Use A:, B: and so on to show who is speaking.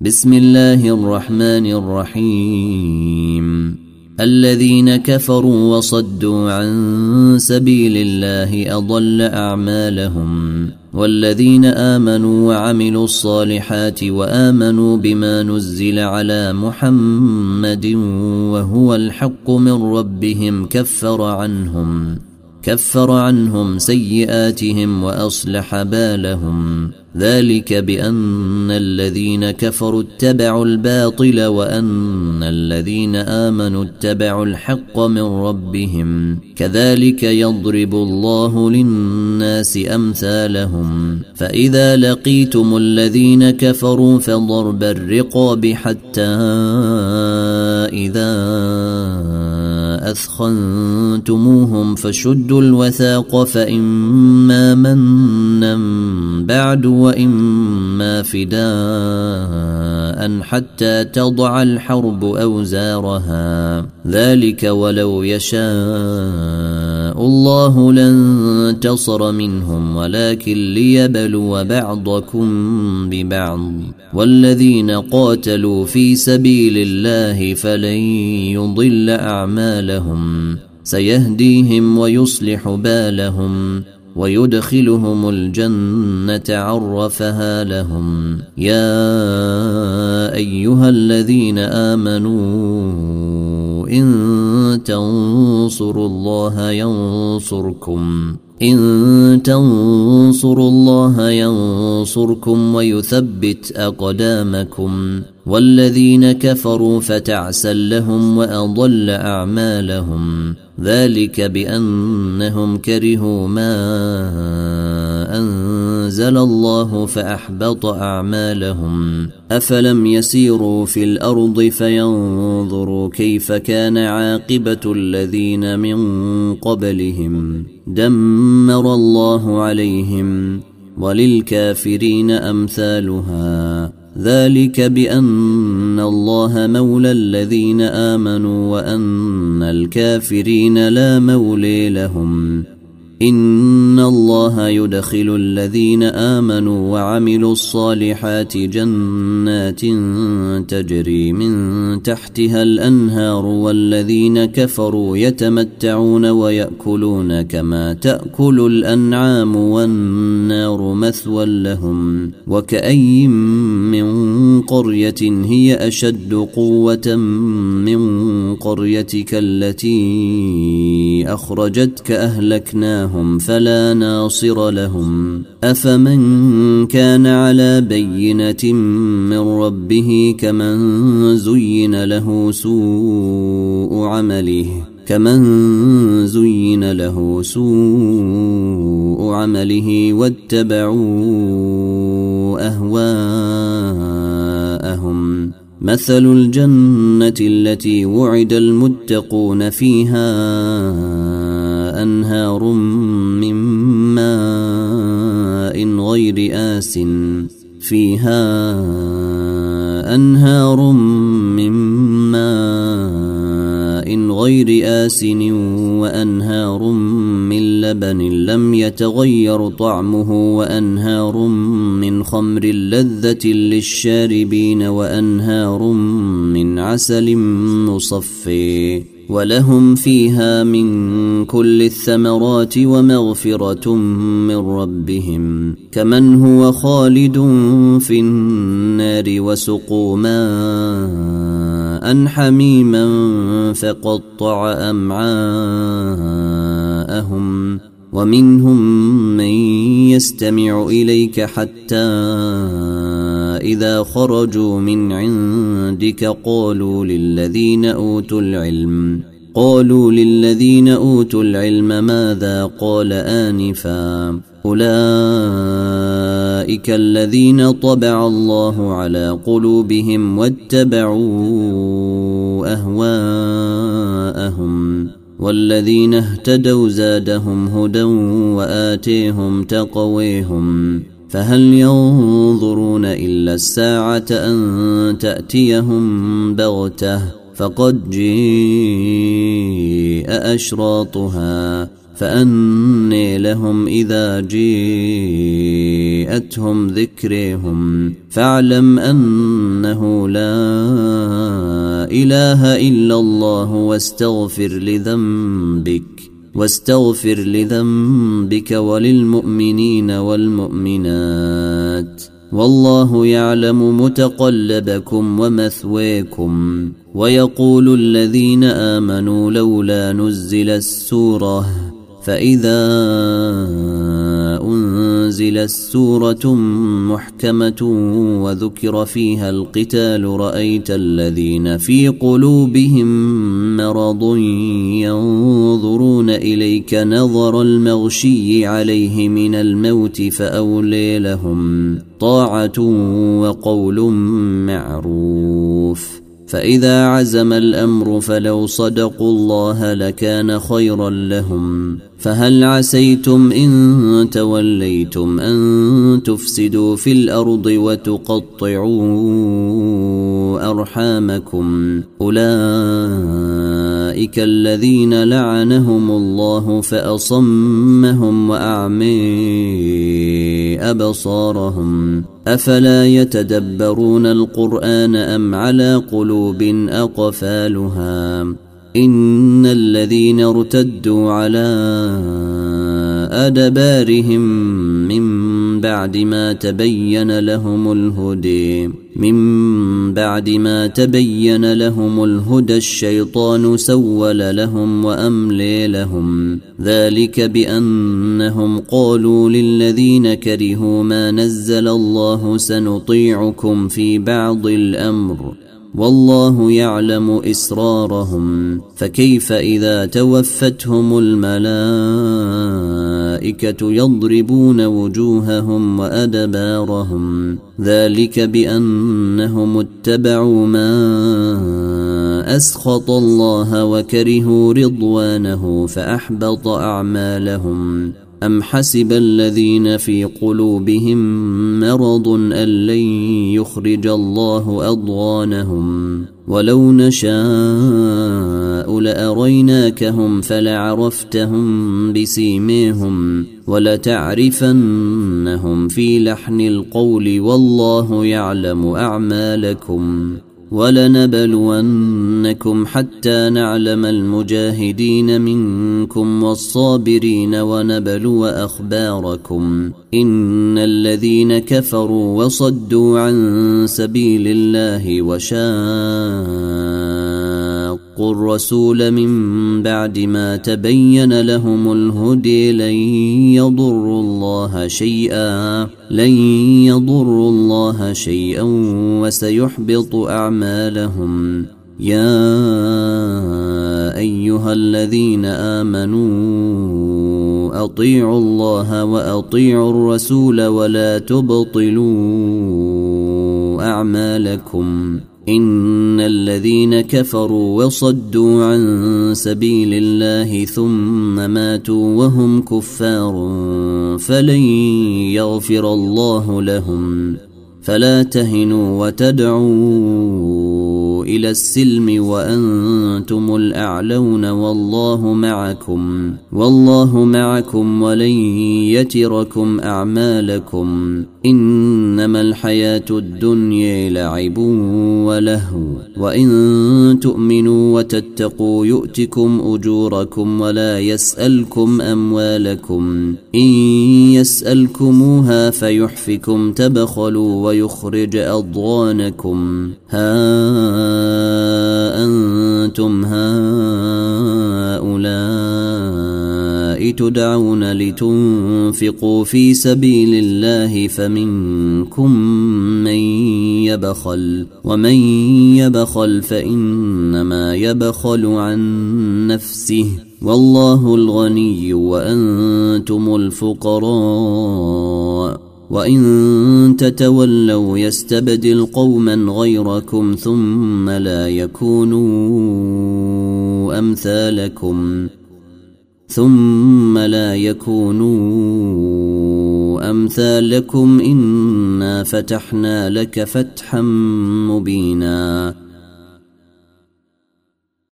A: بسم الله الرحمن الرحيم. الذين كفروا وصدوا عن سبيل الله أضل أعمالهم، والذين آمنوا وعملوا الصالحات وآمنوا بما نزل على محمد وهو الحق من ربهم كفر عنهم سيئاتهم وأصلح بالهم. ذلك بأن الذين كفروا اتبعوا الباطل وأن الذين آمنوا اتبعوا الحق من ربهم، كذلك يضرب الله للناس أمثالهم. فإذا لقيتم الذين كفروا فضرب الرقاب حتى إذا أثخنتموهم فشدوا الوثاق، فإما منا بعد وإما فداء حتى تضع الحرب أوزارها. ذلك ولو يشاء الله لانتصر منهم، ولكن ليبلو بعضكم ببعض. والذين قاتلوا في سبيل الله فلن يضل أعمالهم، سيهديهم ويصلح بالهم ويدخلهم الجنة عرفها لهم. يا أيها الذين آمنوا إن تنصروا الله ينصركم ويثبت أقدامكم. والذين كفروا فتعسا لهم وأضل أعمالهم. ذلك بأنهم كرهوا ما أنزل الله فأحبط أعمالهم. أفلم يسيروا في الأرض فينظروا كيف كان عاقبة الذين من قبلهم، دمر الله عليهم وللكافرين أمثالها. ذلك بأن الله مولى الذين آمنوا وأن الكافرين لا مولي لهم. إن الله يدخل الذين آمنوا وعملوا الصالحات جنات تجري من تحتها الأنهار، والذين كفروا يتمتعون ويأكلون كما تأكل الأنعام والنار مثوى لهم. وكأي من قرية هي أشد قوة من قريتك التي أخرجتك أهلكناهم فلا ناصر لهم. أفمن كان على بينة من ربه كمن زين له سوء عمله واتبعوا أهواءهم. مثل الجنة التي وعد المتقون فيها أنهار من ماء غير آسن وأنهار من لبن لم يتغير طعمه وأنهار من خمر لذة للشاربين وأنهار من عسل مصفى. ولهم فيها من كل الثمرات ومغفرة من ربهم، كمن هو خالد في النار وسقوا ماء حميما فقطع أمعاءهم. ومنهم من يستمع إليك حتى إذا خرجوا من عندك قالوا للذين أوتوا العلم ماذا قال آنفا. أولئك الذين طبع الله على قلوبهم واتبعوا أهواءهم. والذين اهتدوا زادهم هدى وآتيهم تقويهم. فهل ينظرون إلا الساعة أن تأتيهم بغتة، فقد جاء أشراطها. فأني لهم إذا جيءتهم ذكرهم فاعلم أنه لا إله إلا الله واستغفر لذنبك وللمؤمنين والمؤمنات والله يعلم متقلبكم ومثواكم. ويقول الذين آمنوا لولا نزل السورة فإذا أنزلت سورة محكمة وذكر فيها القتال رأيت الذين في قلوبهم مرض ينظرون إليك نظر المغشي عليه من الموت فأولي لهم طاعة وقول معروف. فإذا عزم الأمر فلو صدقوا الله لكان خيرا لهم. فهل عسيتم إن توليتم أن تفسدوا في الأرض وتقطعوا أرحامكم أولئك الذين لعنهم الله فأصمهم وأعمي أبصارهم أفلا يتدبرون القرآن أم على قلوب أقفالها إن الذين ارتدوا على أدبارهم من بعد ما تبين لهم الهدى الشيطان سول لهم وأملي لهم ذلك بأنهم قالوا للذين كرهوا ما نزل الله سنطيعكم في بعض الأمر والله يعلم إسرارهم فكيف إذا توفتهم الملائكة يضربون وجوههم وأدبارهم ذلك بأنهم اتبعوا ما أسخط الله وكرهوا رضوانه فأحبط أعمالهم. أم حسب الذين في قلوبهم مرض أن لن يخرج الله أضغانهم ولو نشاء لأريناكهم فلعرفتهم بسيماهم ولتعرفنهم في لحن القول والله يعلم أعمالكم. ولنبلونكم حتى نعلم المجاهدين منكم والصابرين ونبلو أخباركم إن الذين كفروا وصدوا عن سبيل الله وشاقوا الرسول من بعد ما تبين لهم الهدي لن يضروا الله شيئا وسيحبط أعمالهم. يا أيها الذين آمنوا أطيعوا الله وأطيعوا الرسول ولا تبطلوا أعمالكم إن الذين كفروا وصدوا عن سبيل الله ثم ماتوا وهم كفار فلن يغفر الله لهم. فلا تهنوا وتدعوا إلى السلم وأنتم الأعلون والله معكم ولن يتركم أعمالكم. إنما الحياة الدنيا لعب ولهو وإن تؤمنوا وتتقوا يؤتكم أجوركم ولا يسألكم أموالكم إن يسألكموها فيحفكم تبخلوا ويخرج أضغانكم. ها أنتم هؤلاء تدعون لتنفقوا في سبيل الله فمنكم من يبخل ومن يبخل فإنما يبخل عن نفسه والله الغني وأنتم الفقراء وإن تتولوا يستبدل قوما غيركم ثم لا يكونوا أمثالكم إنا فتحنا لك فتحا مبينا